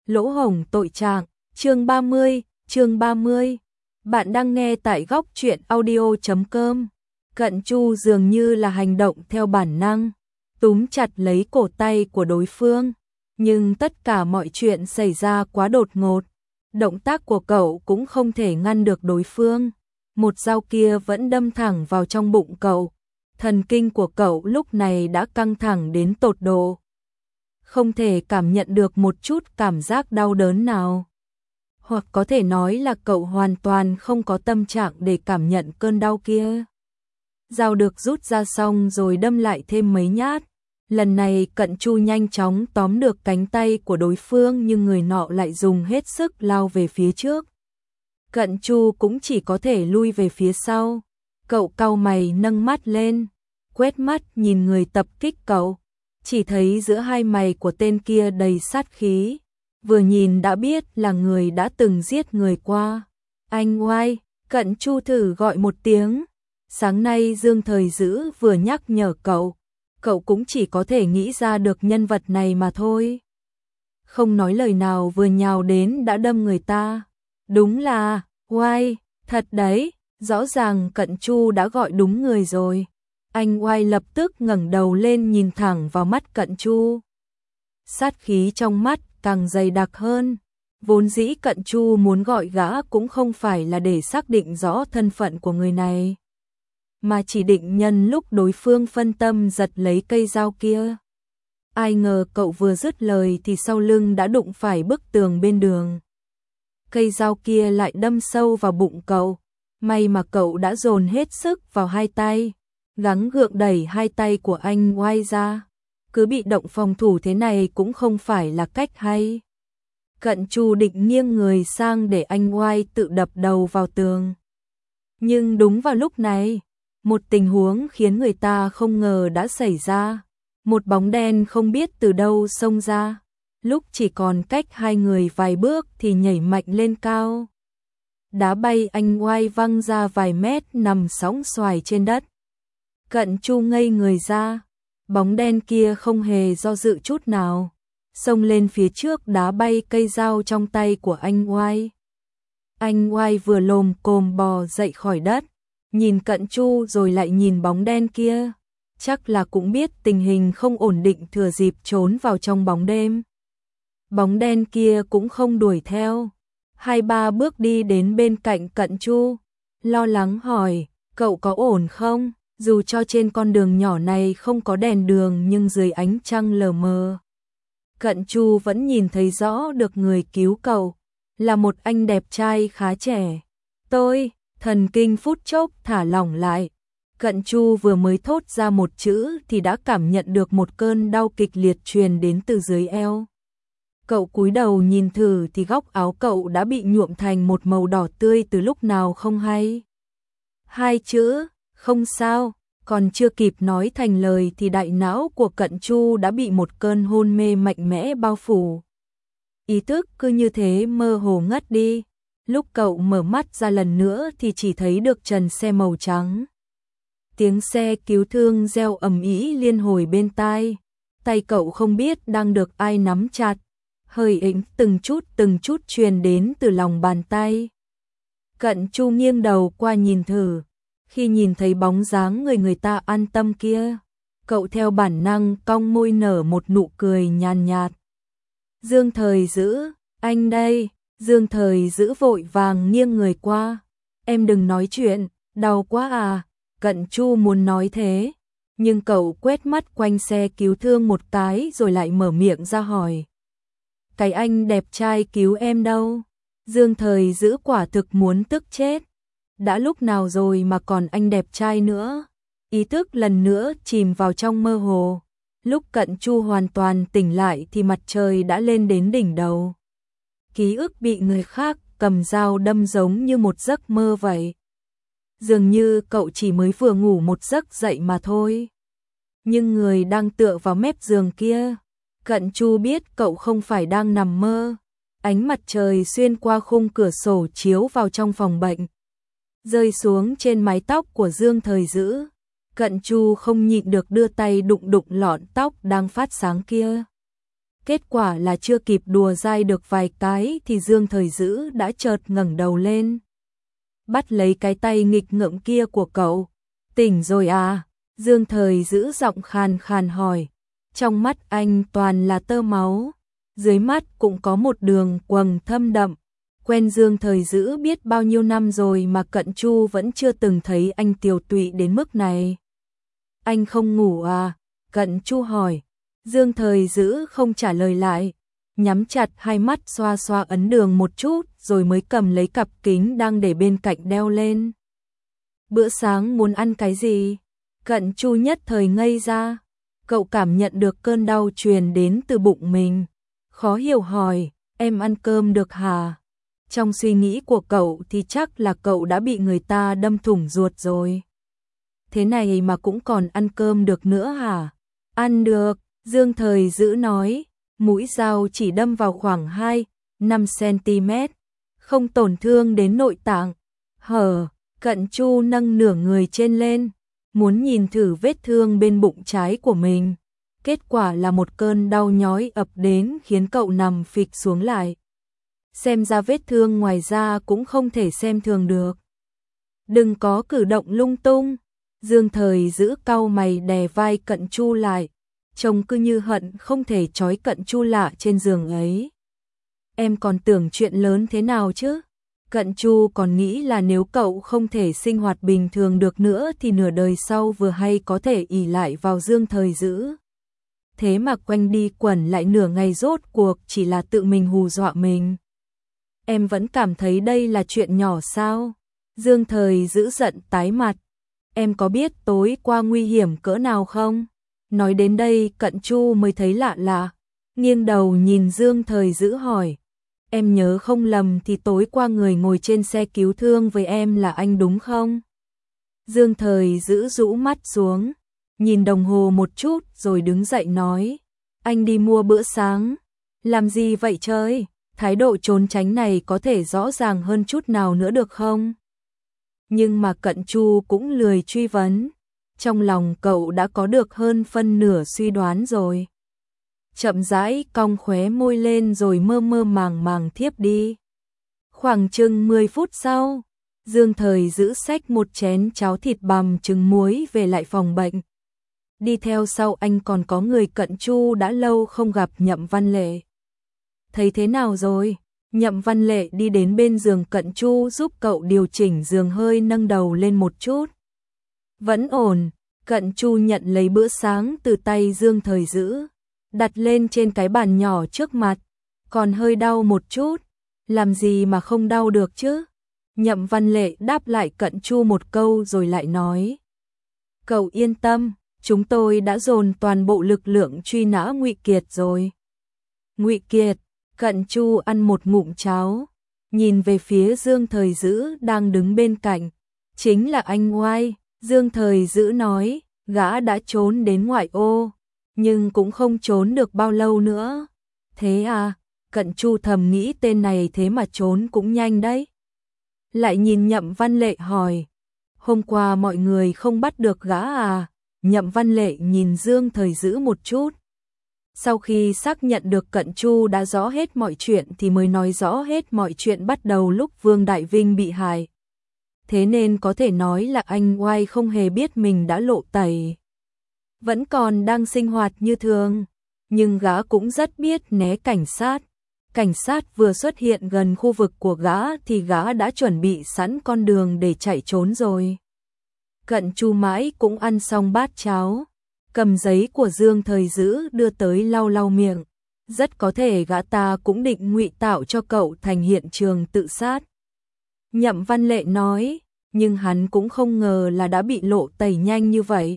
Lỗ hổng tội trạng, chương 30. Bạn đang nghe tại góc truyện audio.com. Cận Chu dường như là hành động theo bản năng, túm chặt lấy cổ tay của đối phương, nhưng tất cả mọi chuyện xảy ra quá đột ngột. Động tác của cậu cũng không thể ngăn được đối phương. Một dao kia vẫn đâm thẳng vào trong bụng cậu. Thần kinh của cậu lúc này đã căng thẳng đến tột độ. Không thể cảm nhận được một chút cảm giác đau đớn nào. Hoặc có thể nói là cậu hoàn toàn không có tâm trạng để cảm nhận cơn đau kia. Dao được rút ra xong rồi đâm lại thêm mấy nhát. Lần này Cận Chu nhanh chóng tóm được cánh tay của đối phương nhưng người nọ lại dùng hết sức lao về phía trước. Cận Chu cũng chỉ có thể lui về phía sau. Cậu cau mày nâng mắt lên, quét mắt nhìn người tập kích cậu. Chỉ thấy giữa hai mày của tên kia đầy sát khí. Vừa nhìn đã biết là người đã từng giết người qua. Anh oai, Cận Chu thử gọi một tiếng. Sáng nay Dương Thời Dữ vừa nhắc nhở cậu. Cậu cũng chỉ có thể nghĩ ra được nhân vật này mà thôi. Không nói lời nào vừa nhào đến đã đâm người ta. Đúng là, oai, thật đấy, rõ ràng Cận Chu đã gọi đúng người rồi. Anh oai lập tức ngẩng đầu lên nhìn thẳng vào mắt Cận Chu. Sát khí trong mắt càng dày đặc hơn. Vốn dĩ Cận Chu muốn gọi gã cũng không phải là để xác định rõ thân phận của người này, mà chỉ định nhân lúc đối phương phân tâm giật lấy cây dao kia. Ai ngờ cậu vừa dứt lời thì sau lưng đã đụng phải bức tường bên đường. Cây dao kia lại đâm sâu vào bụng cậu. May mà cậu đã dồn hết sức vào hai tay, gắng gượng đẩy hai tay của anh oai ra. Cứ bị động phòng thủ thế này cũng không phải là cách hay. Cận Chu định nghiêng người sang để anh oai tự đập đầu vào tường. Nhưng đúng vào lúc này, một tình huống khiến người ta không ngờ đã xảy ra. Một bóng đen không biết từ đâu xông ra. Lúc chỉ còn cách hai người vài bước thì nhảy mạnh lên cao. Đá bay anh oai văng ra vài mét nằm sóng xoài trên đất. Cận Chu ngây người ra. Bóng đen kia không hề do dự chút nào. Xông lên phía trước đá bay cây dao trong tay của anh oai. Anh oai vừa lồm cồm bò dậy khỏi đất. Nhìn Cận Chu rồi lại nhìn bóng đen kia. Chắc là cũng biết tình hình không ổn định thừa dịp trốn vào trong bóng đêm. Bóng đen kia cũng không đuổi theo. 2-3 bước đi đến bên cạnh Cận Chu. Lo lắng hỏi, cậu có ổn không? Dù cho trên con đường nhỏ này không có đèn đường nhưng dưới ánh trăng lờ mờ, Cận Chu vẫn nhìn thấy rõ được người cứu cậu. Là một anh đẹp trai khá trẻ. Thần kinh phút chốc thả lỏng lại. Cận Chu vừa mới thốt ra một chữ thì đã cảm nhận được một cơn đau kịch liệt truyền đến từ dưới eo. Cậu cúi đầu nhìn thử thì góc áo cậu đã bị nhuộm thành một màu đỏ tươi từ lúc nào không hay. Hai chữ, không sao, còn chưa kịp nói thành lời thì đại não của Cận Chu đã bị một cơn hôn mê mạnh mẽ bao phủ. Ý thức cứ như thế mơ hồ ngất đi. Lúc cậu mở mắt ra lần nữa thì chỉ thấy được trần xe màu trắng. Tiếng xe cứu thương reo ầm ĩ liên hồi bên tai. Tay cậu không biết đang được ai nắm chặt. Hơi ỉnh từng chút truyền đến từ lòng bàn tay. Cận Chu nghiêng đầu qua nhìn thử. Khi nhìn thấy bóng dáng người ta an tâm kia, cậu theo bản năng cong môi nở một nụ cười nhàn nhạt. Dương Thời Dữ, anh đây. Dương Thời Dữ vội vàng nghiêng người qua. Em đừng nói chuyện, đau quá à. Cận Chu muốn nói thế, nhưng cậu quét mắt quanh xe cứu thương một cái rồi lại mở miệng ra hỏi. Cái anh đẹp trai cứu em đâu? Dương Thời Dữ quả thực muốn tức chết. Đã lúc nào rồi mà còn anh đẹp trai nữa? Ý thức lần nữa chìm vào trong mơ hồ. Lúc Cận Chu hoàn toàn tỉnh lại thì mặt trời đã lên đến đỉnh đầu. Ký ức bị người khác cầm dao đâm giống như một giấc mơ vậy. Dường như cậu chỉ mới vừa ngủ một giấc dậy mà thôi. Nhưng người đang tựa vào mép giường kia, Cận Chu biết cậu không phải đang nằm mơ. Ánh mặt trời xuyên qua khung cửa sổ chiếu vào trong phòng bệnh, rơi xuống trên mái tóc của Dương Thời Dữ. Cận Chu không nhịn được đưa tay đụng lọn tóc đang phát sáng kia. Kết quả là chưa kịp đùa dai được vài cái thì Dương Thời Dữ đã chợt ngẩng đầu lên. Bắt lấy cái tay nghịch ngợm kia của cậu. Tỉnh rồi à? Dương Thời Dữ giọng khàn khàn hỏi. Trong mắt anh toàn là tơ máu. Dưới mắt cũng có một đường quầng thâm đậm. Quen Dương Thời Dữ biết bao nhiêu năm rồi mà Cận Chu vẫn chưa từng thấy anh tiều tụy đến mức này. Anh không ngủ à? Cận Chu hỏi. Dương Thời Dữ không trả lời lại, nhắm chặt hai mắt xoa xoa ấn đường một chút rồi mới cầm lấy cặp kính đang để bên cạnh đeo lên. Bữa sáng muốn ăn cái gì? Cận Chu nhất thời ngây ra, cậu cảm nhận được cơn đau truyền đến từ bụng mình. Khó hiểu hỏi, em ăn cơm được hả? Trong suy nghĩ của cậu thì chắc là cậu đã bị người ta đâm thủng ruột rồi. Thế này mà cũng còn ăn cơm được nữa hả? Ăn được. Dương Thời Dữ nói, mũi dao chỉ đâm vào khoảng 2-5 cm, không tổn thương đến nội tạng. Cận Chu nâng nửa người trên lên, muốn nhìn thử vết thương bên bụng trái của mình. Kết quả là một cơn đau nhói ập đến khiến cậu nằm phịch xuống lại. Xem ra vết thương ngoài da cũng không thể xem thường được. Đừng có cử động lung tung. Dương Thời Dữ cau mày đè vai Cận Chu lại. Trông cứ như hận không thể trói Cận Chu lạ trên giường ấy. Em còn tưởng chuyện lớn thế nào chứ? Cận Chu còn nghĩ là nếu cậu không thể sinh hoạt bình thường được nữa thì nửa đời sau vừa hay có thể ỷ lại vào Dương Thời Dữ. Thế mà quanh đi quẩn lại nửa ngày rốt cuộc chỉ là tự mình hù dọa mình. Em vẫn cảm thấy đây là chuyện nhỏ sao? Dương Thời Dữ giận tái mặt. Em có biết tối qua nguy hiểm cỡ nào không? Nói đến đây Cận Chu mới thấy lạ lạ, nghiêng đầu nhìn Dương Thời Dữ hỏi. Em nhớ không lầm thì tối qua người ngồi trên xe cứu thương với em là anh đúng không? Dương Thời Dữ rũ mắt xuống, nhìn đồng hồ một chút rồi đứng dậy nói. Anh đi mua bữa sáng. Làm gì vậy trời? Thái độ trốn tránh này có thể rõ ràng hơn chút nào nữa được không? Nhưng mà Cận Chu cũng lười truy vấn. Trong lòng cậu đã có được hơn phân nửa suy đoán rồi. Chậm rãi cong khóe môi lên rồi mơ mơ màng màng thiếp đi. Khoảng chừng 10 phút sau, Dương Thời Dữ xách một chén cháo thịt bằm trứng muối về lại phòng bệnh. Đi theo sau anh còn có người Cận Chu đã lâu không gặp Nhậm Văn Lệ. Thấy thế nào rồi? Nhậm Văn Lệ đi đến bên giường Cận Chu giúp cậu điều chỉnh giường hơi nâng đầu lên một chút. Vẫn ổn. Cận Chu nhận lấy bữa sáng từ tay Dương Thời Dữ, đặt lên trên cái bàn nhỏ trước mặt. Còn hơi đau một chút. Làm gì mà không đau được chứ? Nhậm Văn Lệ đáp lại Cận Chu một câu rồi lại nói. Cậu yên tâm, chúng tôi đã dồn toàn bộ lực lượng truy nã Ngụy Kiệt rồi. Ngụy Kiệt? Cận Chu ăn một ngụm cháo, nhìn về phía Dương Thời Dữ đang đứng bên cạnh. Chính là anh Oai. Dương Thời Dữ nói, gã đã trốn đến ngoại ô, nhưng cũng không trốn được bao lâu nữa. Thế à? Cận Chu thầm nghĩ tên này thế mà trốn cũng nhanh đấy. Lại nhìn Nhậm Văn Lệ hỏi, hôm qua mọi người không bắt được gã à? Nhậm Văn Lệ nhìn Dương Thời Dữ một chút. Sau khi xác nhận được Cận Chu đã rõ hết mọi chuyện thì mới nói rõ hết mọi chuyện bắt đầu lúc Vương Đại Vinh bị hại. Thế nên có thể nói là anh Oai không hề biết mình đã lộ tẩy. Vẫn còn đang sinh hoạt như thường, nhưng gã cũng rất biết né cảnh sát. Cảnh sát vừa xuất hiện gần khu vực của gã thì gã đã chuẩn bị sẵn con đường để chạy trốn rồi. Cận Chu mãi cũng ăn xong bát cháo, cầm giấy của Dương Thời Dữ đưa tới lau lau miệng. Rất có thể gã ta cũng định ngụy tạo cho cậu thành hiện trường tự sát. Nhậm Văn Lệ nói, nhưng hắn cũng không ngờ là đã bị lộ tẩy nhanh như vậy.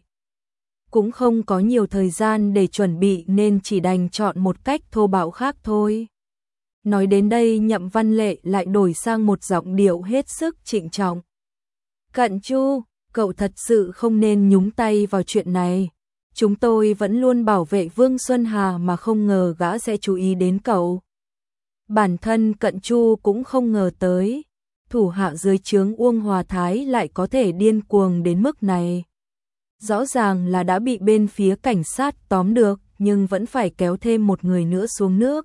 Cũng không có nhiều thời gian để chuẩn bị nên chỉ đành chọn một cách thô bạo khác thôi. Nói đến đây Nhậm Văn Lệ lại đổi sang một giọng điệu hết sức trịnh trọng. Cận Chu, cậu thật sự không nên nhúng tay vào chuyện này. Chúng tôi vẫn luôn bảo vệ Vương Xuân Hà mà không ngờ gã sẽ chú ý đến cậu. Bản thân Cận Chu cũng không ngờ tới, thủ hạ dưới trướng Uông Hòa Thái lại có thể điên cuồng đến mức này. Rõ ràng là đã bị bên phía cảnh sát tóm được, nhưng vẫn phải kéo thêm một người nữa xuống nước.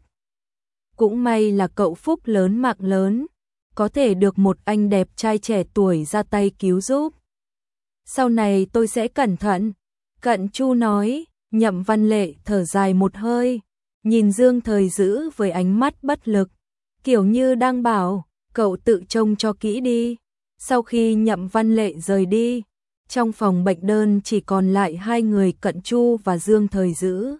Cũng may là cậu phúc lớn mạng lớn, có thể được một anh đẹp trai trẻ tuổi ra tay cứu giúp. Sau này tôi sẽ cẩn thận, Cận Chu nói. Nhậm Văn Lệ thở dài một hơi, nhìn Dương Thời Dữ với ánh mắt bất lực, kiểu như đang bảo, cậu tự trông cho kỹ đi. Sau khi Nhậm Văn Lệ rời đi, trong phòng bệnh đơn chỉ còn lại hai người Cận Chu và Dương Thời Dữ.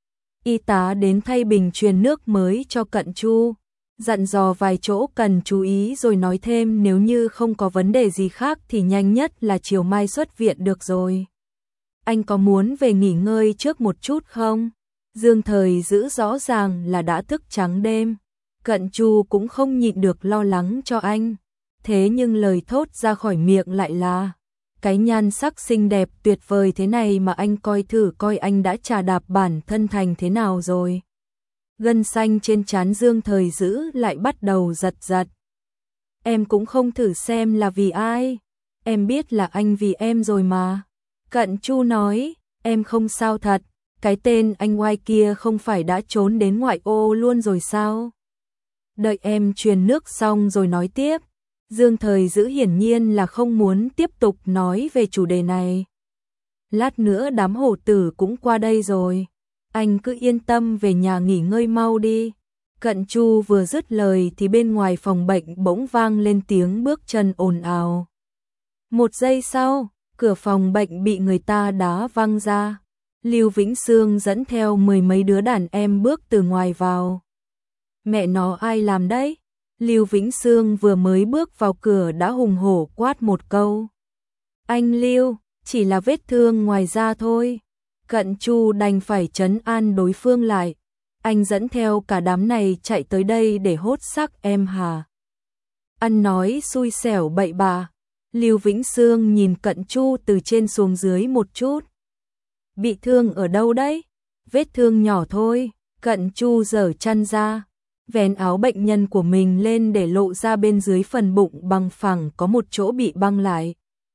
Y tá đến thay bình truyền nước mới cho Cận Chu, dặn dò vài chỗ cần chú ý rồi nói thêm nếu như không có vấn đề gì khác thì nhanh nhất là chiều mai xuất viện được rồi. Anh có muốn về nghỉ ngơi trước một chút không? Dương Thời Dữ rõ ràng là đã thức trắng đêm. Cận Chu cũng không nhịn được lo lắng cho anh. Thế nhưng lời thốt ra khỏi miệng lại là, cái nhan sắc xinh đẹp tuyệt vời thế này mà anh coi thử coi anh đã chà đạp bản thân thành thế nào rồi. Gân xanh trên trán Dương Thời Dữ lại bắt đầu giật giật. Em cũng không thử xem là vì ai. Em biết là anh vì em rồi mà. Cận Chu nói, em không sao thật, cái tên anh oai kia không phải đã trốn đến ngoại ô luôn rồi sao? Đợi em truyền nước xong rồi nói tiếp. Dương Thời Dữ hiển nhiên là không muốn tiếp tục nói về chủ đề này. Lát nữa đám hổ tử cũng qua đây rồi. Anh cứ yên tâm về nhà nghỉ ngơi mau đi. Cận Chu vừa dứt lời thì bên ngoài phòng bệnh bỗng vang lên tiếng bước chân ồn ào. Một giây sau, cửa phòng bệnh bị người ta đá văng ra. Lưu Vĩnh Sương dẫn theo mười mấy đứa đàn em bước từ ngoài vào. Mẹ nó ai làm đấy? Lưu Vĩnh Sương vừa mới bước vào cửa đã hùng hổ quát một câu. Anh Lưu, chỉ là vết thương ngoài da thôi. Cận Chu đành phải trấn an đối phương lại. Anh dẫn theo cả đám này chạy tới đây để hốt xác em hả? Ăn nói xui xẻo bậy bạ. Lưu Vĩnh Sương nhìn Cận Chu từ trên xuống dưới một chút. Bị thương ở đâu đấy? Vết thương nhỏ thôi. Cận Chu giở chăn ra, vén áo bệnh nhân của mình lên để lộ ra bên dưới phần bụng bằng phẳng có một chỗ bị băng lại.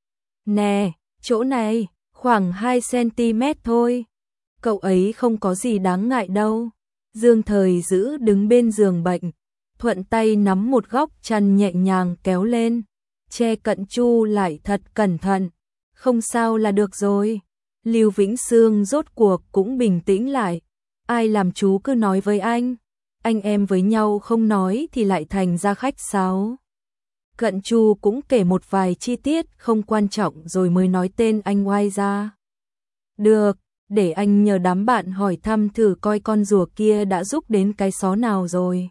Nè, chỗ này, khoảng 2 cm thôi. Cậu ấy không có gì đáng ngại đâu. Dương Thời Dữ đứng bên giường bệnh, thuận tay nắm một góc chăn nhẹ nhàng kéo lên, che Cận Chu lại thật cẩn thận. Không sao là được rồi. Lưu Vĩnh Sương rốt cuộc cũng bình tĩnh lại. Ai làm chú cứ nói với anh em với nhau không nói thì lại thành ra khách sáo. Cận Chu cũng kể một vài chi tiết không quan trọng rồi mới nói tên anh oai ra. Được, để anh nhờ đám bạn hỏi thăm thử coi con rùa kia đã giúp đến cái xó nào rồi.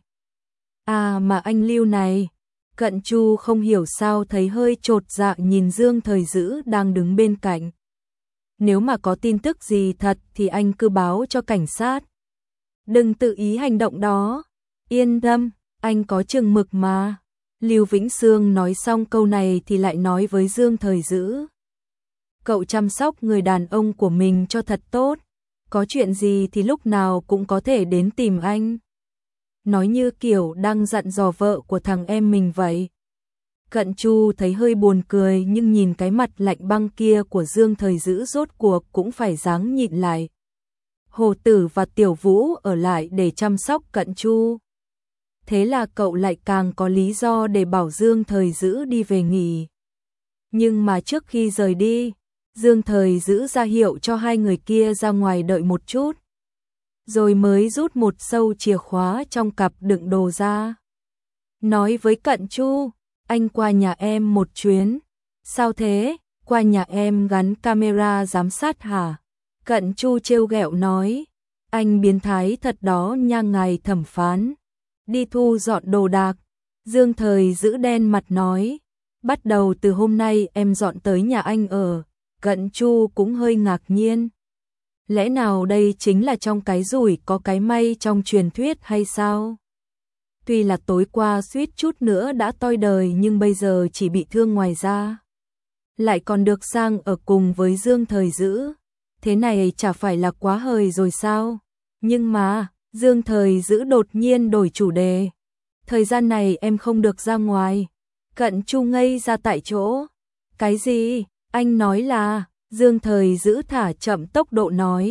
À mà anh Lưu này. Cận Chu không hiểu sao thấy hơi chột dạ nhìn Dương Thời Dữ đang đứng bên cạnh. Nếu mà có tin tức gì thật thì anh cứ báo cho cảnh sát. Đừng tự ý hành động đó. Yên tâm, anh có chừng mực mà. Lưu Vĩnh Sương nói xong câu này thì lại nói với Dương Thời Dữ. Cậu chăm sóc người đàn ông của mình cho thật tốt. Có chuyện gì thì lúc nào cũng có thể đến tìm anh. Nói như kiểu đang dặn dò vợ của thằng em mình vậy. Cận Chu thấy hơi buồn cười nhưng nhìn cái mặt lạnh băng kia của Dương Thời Dữ rốt cuộc cũng phải ráng nhịn lại. Hồ Tử và Tiểu Vũ ở lại để chăm sóc Cận Chu. Thế là cậu lại càng có lý do để bảo Dương Thời Dữ đi về nghỉ. Nhưng mà trước khi rời đi, Dương Thời Dữ ra hiệu cho hai người kia ra ngoài đợi một chút. Rồi mới rút một sâu chìa khóa trong cặp đựng đồ ra. Nói với Cận Chu, anh qua nhà em một chuyến. Sao thế? Qua nhà em gắn camera giám sát hả? Cận Chu trêu ghẹo nói. Anh biến thái thật đó nha ngài thẩm phán. Đi thu dọn đồ đạc. Dương Thời Dữ đen mặt nói. Bắt đầu từ hôm nay em dọn tới nhà anh ở. Cận Chu cũng hơi ngạc nhiên. Lẽ nào đây chính là trong cái rủi có cái may trong truyền thuyết hay sao? Tuy là tối qua suýt chút nữa đã toi đời nhưng bây giờ chỉ bị thương ngoài da. Lại còn được sang ở cùng với Dương Thời Dữ. Thế này chả phải là quá hời rồi sao? Nhưng mà, Dương Thời Dữ đột nhiên đổi chủ đề. Thời gian này em không được ra ngoài. Cận Chu ngây ra tại chỗ. Cái gì? Anh nói là, Dương Thời Dữ thả chậm tốc độ nói.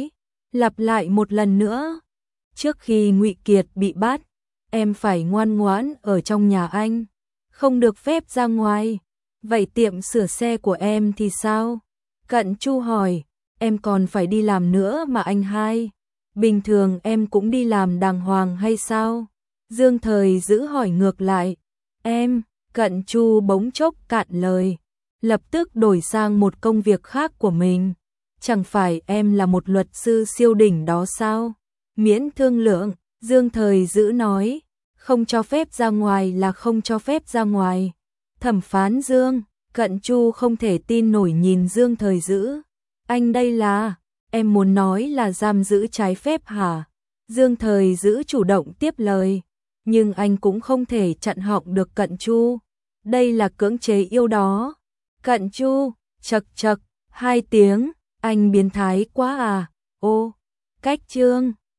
lặp lại một lần nữa. Trước khi Ngụy Kiệt bị bắt, em phải ngoan ngoãn ở trong nhà anh, không được phép ra ngoài. Vậy tiệm sửa xe của em thì sao? Cận Chu hỏi, em còn phải đi làm nữa mà anh hai. Bình thường em cũng đi làm đàng hoàng hay sao? Dương Thời Dữ hỏi ngược lại. Em, Cận Chu bỗng chốc cạn lời, lập tức đổi sang một công việc khác của mình. Chẳng phải em là một luật sư siêu đỉnh đó sao? Miễn thương lượng, Dương Thời Dữ nói, không cho phép ra ngoài là không cho phép ra ngoài. Thẩm phán Dương, Cận Chu không thể tin nổi nhìn Dương Thời Dữ. Anh đây là, em muốn nói là giam giữ trái phép hả? Dương Thời Dữ chủ động tiếp lời, nhưng anh cũng không thể chặn họng được Cận Chu. Đây là cưỡng chế yêu đó. Cận Chu, chậc chậc, 2 tiếng, anh biến thái quá à. Ô, cách chương